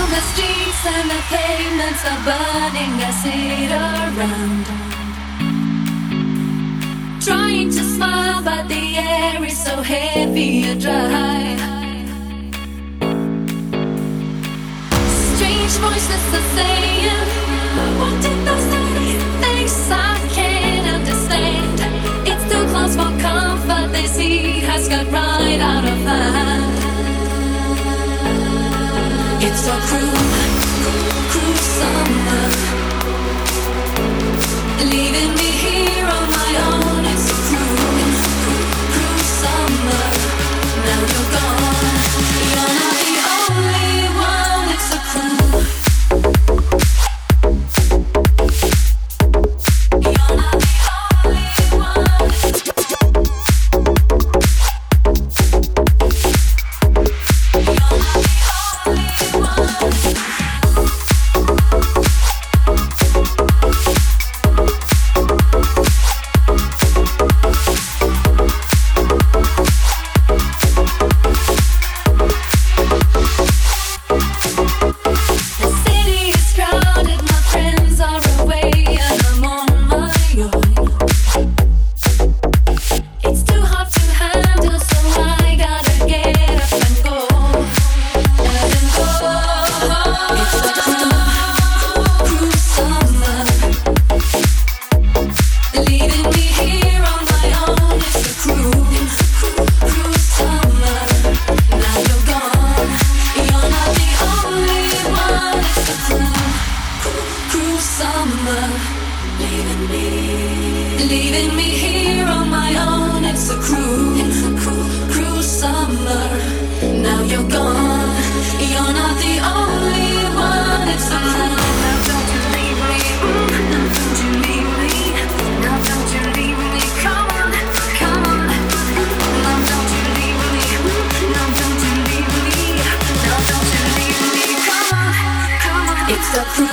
The streets and the pavements are burning, I sit around, trying to smile, but the air is so heavy and dry. Strange voices are saying, what did they say? Things I can't understand. It's too close for comfort, they see has got right out of hand. It's a cruel summer, leaving me here on my own. It's a cruel summer. Now you're gone, you're not the only one. It's a cruel. You're not the only one. Leaving me here on my own. It's a cruel summer. Now you're gone, you're not the only one. It's a cruel. Now don't you leave me, now don't you leave me, now don't you leave me. Come on, come on. Now don't you leave me, now don't you leave me, now don't you leave me. Come on, come on. It's a cruel.